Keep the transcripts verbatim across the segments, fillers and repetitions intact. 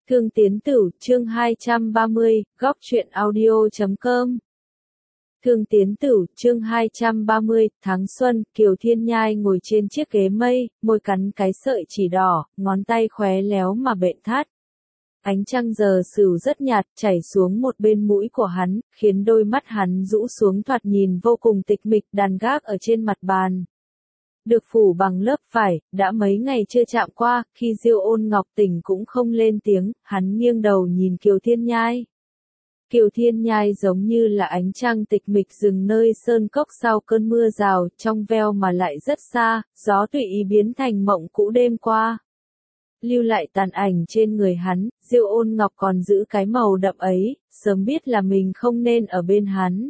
Thương Tiến Tử, chương hai trăm ba mươi, góc truyện audio chấm com. Thương Tiến Tử, chương hai trăm ba mươi, tháng xuân, Kiều Thiên Nhai ngồi trên chiếc ghế mây, môi cắn cái sợi chỉ đỏ, ngón tay khóe léo mà bện thắt. Ánh trăng giờ sửu rất nhạt, chảy xuống một bên mũi của hắn, khiến đôi mắt hắn rũ xuống thoạt nhìn vô cùng tịch mịch, đàn gác ở trên mặt bàn. Được phủ bằng lớp vải, đã mấy ngày chưa chạm qua, khi Diêu Ôn Ngọc tỉnh cũng không lên tiếng, hắn nghiêng đầu nhìn Kiều Thiên Nhai. Kiều Thiên Nhai giống như là ánh trăng tịch mịch dừng nơi sơn cốc sau cơn mưa rào, trong veo mà lại rất xa, gió tùy ý biến thành mộng cũ đêm qua. Lưu lại tàn ảnh trên người hắn, Diêu Ôn Ngọc còn giữ cái màu đậm ấy, sớm biết là mình không nên ở bên hắn.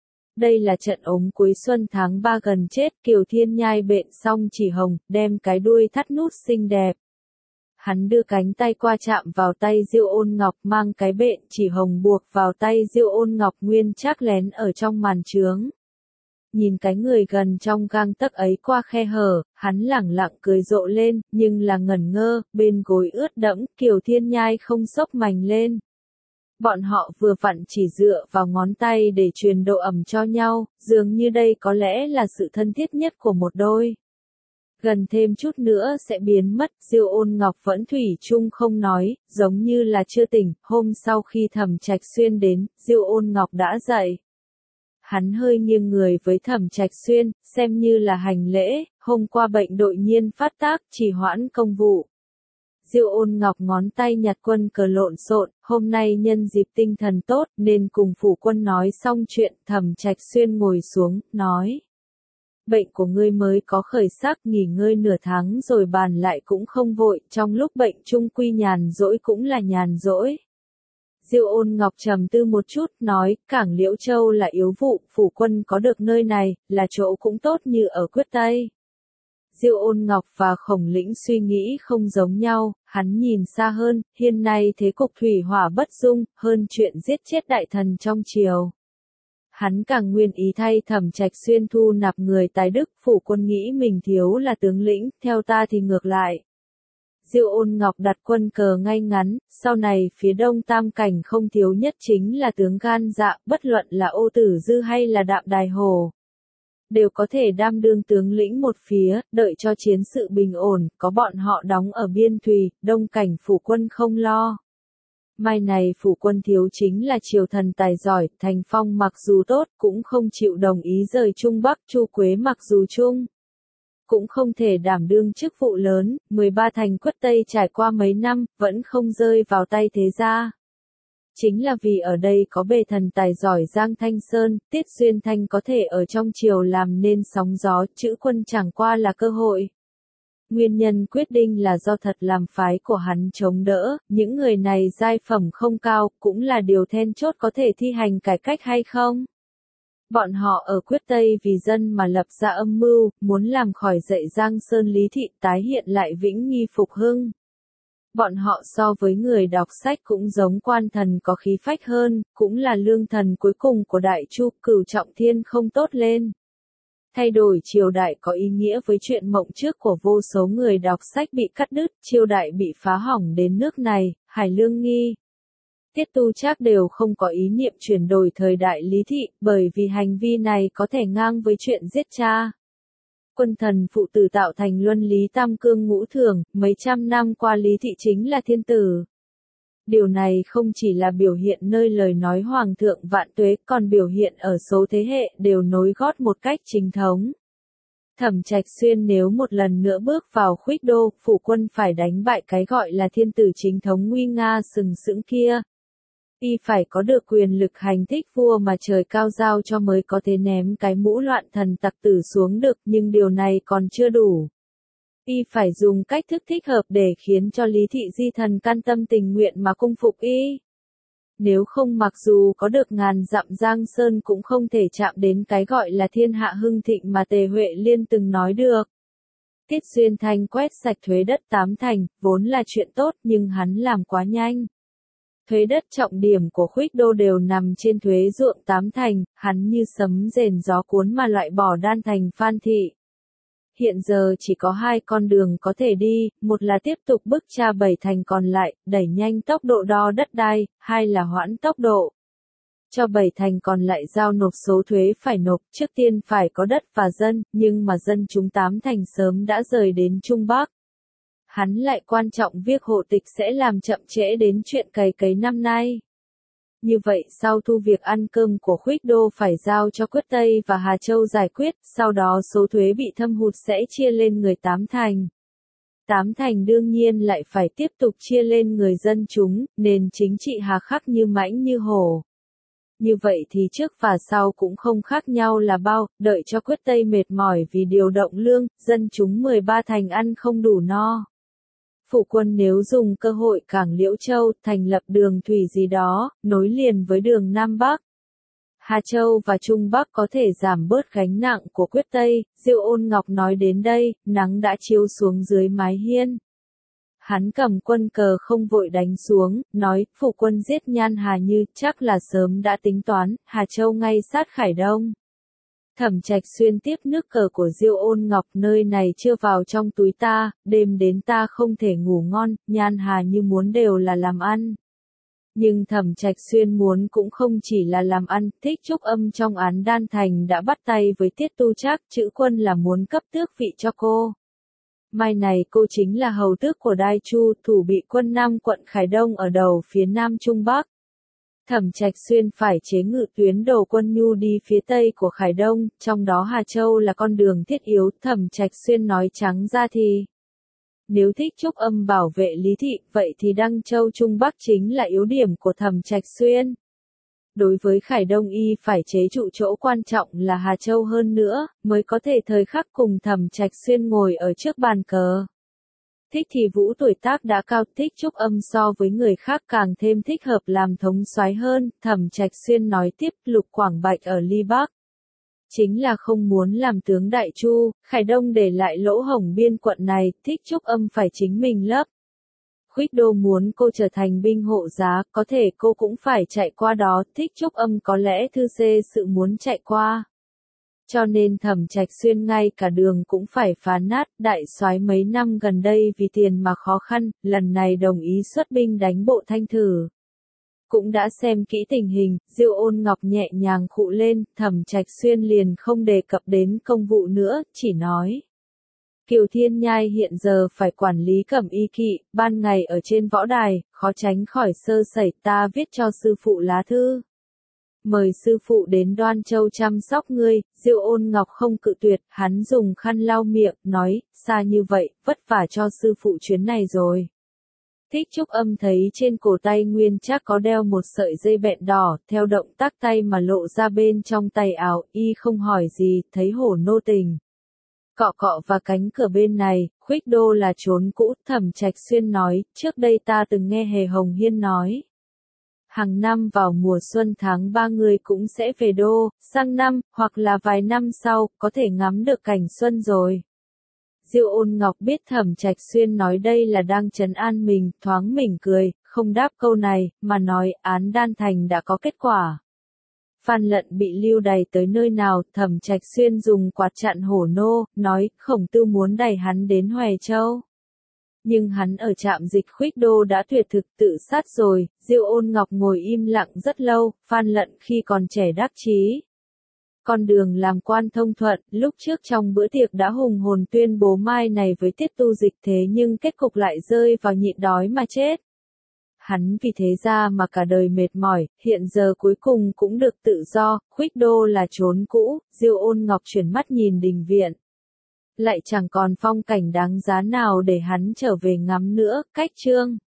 Đây là trận ống cuối xuân tháng ba gần chết, Kiều Thiên Nhai bện xong chỉ hồng, đem cái đuôi thắt nút xinh đẹp. Hắn đưa cánh tay qua chạm vào tay Diêu Ôn Ngọc, mang cái bện chỉ hồng buộc vào tay Diêu Ôn Ngọc nguyên chắc lén ở trong màn trướng. Nhìn cái người gần trong gang tấc ấy qua khe hở, hắn lẳng lặng cười rộ lên, nhưng là ngẩn ngơ, bên gối ướt đẫm, Kiều Thiên Nhai không xốc mành lên. Bọn họ vừa vặn chỉ dựa vào ngón tay để truyền độ ẩm cho nhau, dường như đây có lẽ là sự thân thiết nhất của một đôi. Gần thêm chút nữa sẽ biến mất, Diêu Ôn Ngọc vẫn thủy chung không nói, giống như là chưa tỉnh. Hôm sau khi Thẩm Trạch Xuyên đến, Diêu Ôn Ngọc đã dậy. Hắn hơi nghiêng người với Thẩm Trạch Xuyên, xem như là hành lễ, hôm qua bệnh đột nhiên phát tác, trì hoãn công vụ. Diêu Ôn Ngọc ngón tay nhặt quân cờ lộn xộn, hôm nay nhân dịp tinh thần tốt nên cùng phủ quân nói xong chuyện. Thẩm Trạch Xuyên ngồi xuống, nói. Bệnh của ngươi mới có khởi sắc, nghỉ ngơi nửa tháng rồi bàn lại cũng không vội, trong lúc bệnh chung quy nhàn rỗi cũng là nhàn rỗi. Diêu Ôn Ngọc trầm tư một chút, nói, Cảng Liễu Châu là yếu vụ, phủ quân có được nơi này, là chỗ cũng tốt như ở Quyết Tây. Diêu Ôn Ngọc và Khổng Lĩnh suy nghĩ không giống nhau, hắn nhìn xa hơn, hiện nay thế cục thủy hỏa bất dung, hơn chuyện giết chết đại thần trong triều. Hắn càng nguyên ý thay Thẩm Trạch Xuyên thu nạp người tài đức, phủ quân nghĩ mình thiếu là tướng lĩnh, theo ta thì ngược lại. Diêu Ôn Ngọc đặt quân cờ ngay ngắn, sau này phía đông tam cảnh không thiếu nhất chính là tướng gan dạ, bất luận là Ô Tử Dư hay là Đạm Đài Hồ. Đều có thể đảm đương tướng lĩnh một phía, đợi cho chiến sự bình ổn, có bọn họ đóng ở biên thùy, đông cảnh phủ quân không lo. Mai này phủ quân thiếu chính là triều thần tài giỏi, Thành Phong mặc dù tốt, cũng không chịu đồng ý rời Trung Bắc, Chu Quế mặc dù chung cũng không thể đảm đương chức vụ lớn, mười ba thành Quyết Tây trải qua mấy năm, vẫn không rơi vào tay thế gia. Chính là vì ở đây có bề thần tài giỏi Giang Thanh Sơn, Tiết Xuyên Thanh có thể ở trong triều làm nên sóng gió, chữ quân chẳng qua là cơ hội. Nguyên nhân quyết định là do thật làm phái của hắn chống đỡ, những người này giai phẩm không cao, cũng là điều then chốt có thể thi hành cải cách hay không. Bọn họ ở Quyết Tây vì dân mà lập ra âm mưu, muốn làm khỏi dậy Giang Sơn Lý Thị tái hiện lại Vĩnh Nghi Phục Hưng. Bọn họ so với người đọc sách cũng giống quan thần có khí phách hơn, cũng là lương thần cuối cùng của Đại Chu, Cửu Trọng Thiên không tốt lên. Thay đổi triều đại có ý nghĩa với chuyện mộng trước của vô số người đọc sách bị cắt đứt, triều đại bị phá hỏng đến nước này, Hải Lương Nghi. Tiết Tu Trác đều không có ý niệm chuyển đổi thời đại Lý Thị, bởi vì hành vi này có thể ngang với chuyện giết cha. Quân thần phụ tử tạo thành luân lý tam cương ngũ thường, mấy trăm năm qua Lý Thị chính là thiên tử. Điều này không chỉ là biểu hiện nơi lời nói Hoàng thượng vạn tuế, còn biểu hiện ở số thế hệ đều nối gót một cách chính thống. Thẩm Trạch Xuyên nếu một lần nữa bước vào Khuyết Đô, phủ quân phải đánh bại cái gọi là thiên tử chính thống nguy nga sừng sững kia. Y phải có được quyền lực hành thích vua mà trời cao giao cho mới có thể ném cái mũ loạn thần tặc tử xuống được, nhưng điều này còn chưa đủ. Y phải dùng cách thức thích hợp để khiến cho Lý Thị di thần can tâm tình nguyện mà cung phục y. Nếu không mặc dù có được ngàn dặm Giang Sơn cũng không thể chạm đến cái gọi là thiên hạ hưng thịnh mà Tề Huệ Liên từng nói được. Tiết Xuyên Thanh quét sạch thuế đất tám thành, vốn là chuyện tốt nhưng hắn làm quá nhanh. Thuế đất trọng điểm của Khuyết Đô đều nằm trên thuế ruộng tám thành, hắn như sấm rền gió cuốn mà loại bỏ Đan Thành Phan Thị. hiện giờ chỉ có hai con đường có thể đi, một là tiếp tục bức cha bảy thành còn lại, đẩy nhanh tốc độ đo đất đai, hai là hoãn tốc độ. Cho bảy thành còn lại giao nộp số thuế phải nộp, trước tiên phải có đất và dân, nhưng mà dân chúng tám thành sớm đã rời đến Trung Bắc. Hắn lại quan trọng việc hộ tịch sẽ làm chậm trễ đến chuyện cày cấy năm nay. Như vậy sau thu việc ăn cơm của Khuếch Đô phải giao cho Quyết Tây và Hà Châu giải quyết, sau đó số thuế bị thâm hụt sẽ chia lên người tám thành. Tám thành đương nhiên lại phải tiếp tục chia lên người dân chúng, nền chính trị hà khắc như mãnh như hổ. Như vậy thì trước và sau cũng không khác nhau là bao, đợi cho Quyết Tây mệt mỏi vì điều động lương, dân chúng mười ba thành ăn không đủ no. Phụ quân nếu dùng cơ hội cảng Liễu Châu, thành lập đường thủy gì đó, nối liền với đường Nam Bắc, Hà Châu và Trung Bắc có thể giảm bớt gánh nặng của Quyết Tây. Diêu Ôn Ngọc nói đến đây, nắng đã chiếu xuống dưới mái hiên. Hắn cầm quân cờ không vội đánh xuống, nói, phụ quân giết Nhan Hà Như, chắc là sớm đã tính toán, Hà Châu ngay sát Khải Đông. Thẩm Trạch Xuyên tiếp nước cờ của Diêu Ôn Ngọc, nơi này chưa vào trong túi ta, đêm đến ta không thể ngủ ngon, Nhan Hà Như muốn đều là làm ăn. Nhưng Thẩm Trạch Xuyên muốn cũng không chỉ là làm ăn, Thích Trúc Âm trong án Đan Thành đã bắt tay với Tiết Tu Trác, chữ quân là muốn cấp tước vị cho cô. Mai này cô chính là hầu tước của Đai Chu, thủ bị quân Nam quận Khải Đông ở đầu phía Nam Trung Bắc. Thẩm Trạch Xuyên phải chế ngự tuyến đầu quân nhu đi phía tây của Khải Đông, trong đó Hà Châu là con đường thiết yếu. Thẩm Trạch Xuyên nói trắng ra thì, nếu Thích Trúc Âm bảo vệ Lý Thị, vậy thì Đăng Châu Trung Bắc chính là yếu điểm của Thẩm Trạch Xuyên. Đối với Khải Đông y phải chế trụ chỗ quan trọng là Hà Châu hơn nữa, mới có thể thời khắc cùng Thẩm Trạch Xuyên ngồi ở trước bàn cờ. Thích Thì Vũ tuổi tác đã cao, Thích Trúc Âm so với người khác càng thêm thích hợp làm thống soái hơn. Thẩm Trạch Xuyên nói tiếp, Lục Quảng Bạch ở Ly Bắc chính là không muốn làm tướng Đại Chu, Khải Đông để lại lỗ hổng biên quận này, Thích Trúc Âm phải chính mình lấp. Khuếch Đô muốn cô trở thành binh hộ giá, có thể cô cũng phải chạy qua đó, Thích Trúc Âm có lẽ thư xê sự muốn chạy qua. Cho nên Thẩm Trạch Xuyên ngay cả đường cũng phải phá nát, đại soái mấy năm gần đây vì tiền mà khó khăn, lần này đồng ý xuất binh đánh bộ Thanh thử. Cũng đã xem kỹ tình hình, Diêu Ôn Ngọc nhẹ nhàng khụ lên, Thẩm Trạch Xuyên liền không đề cập đến công vụ nữa, chỉ nói. Kiều Thiên Nhai hiện giờ phải quản lý Cẩm Y Kỵ, ban ngày ở trên võ đài, khó tránh khỏi sơ sẩy, ta viết cho sư phụ lá thư. Mời sư phụ đến Đoan Châu chăm sóc ngươi. Diêu Ôn Ngọc không cự tuyệt, hắn dùng khăn lau miệng, nói, xa như vậy, vất vả cho sư phụ chuyến này rồi. Thích Trúc Âm thấy trên cổ tay Nguyên Trác có đeo một sợi dây bẹn đỏ, theo động tác tay mà lộ ra bên trong tay áo, y không hỏi gì, thấy hổ nô tình. Cọ cọ và cánh cửa bên này, Khuếch Đô là trốn cũ. Thẩm Trạch Xuyên nói, trước đây ta từng nghe Hề Hồng Hiên nói. Hàng năm vào mùa xuân tháng ba người cũng sẽ về đô, sang năm, hoặc là vài năm sau, có thể ngắm được cảnh xuân rồi. Diêu Ôn Ngọc biết Thẩm Trạch Xuyên nói đây là đang trấn an mình, thoáng mỉm cười, không đáp câu này, mà nói án Đan Thành đã có kết quả. Phan Lận bị lưu đày tới nơi nào, Thẩm Trạch Xuyên dùng quạt chặn hổ nô, nói, Khổng Tư muốn đày hắn đến Hoài Châu. Nhưng hắn ở trạm dịch Khuếch Đô đã tuyệt thực tự sát rồi. Diêu Ôn Ngọc ngồi im lặng rất lâu, Phan Lận khi còn trẻ đắc chí. Con đường làm quan thông thuận, lúc trước trong bữa tiệc đã hùng hồn tuyên bố mai này với Tiết Tu Dịch, thế nhưng kết cục lại rơi vào nhịn đói mà chết. Hắn vì thế ra mà cả đời mệt mỏi, hiện giờ cuối cùng cũng được tự do. Khuếch Đô là trốn cũ. Diêu Ôn Ngọc chuyển mắt nhìn đình viện. Lại chẳng còn phong cảnh đáng giá nào để hắn trở về ngắm nữa. Cách chương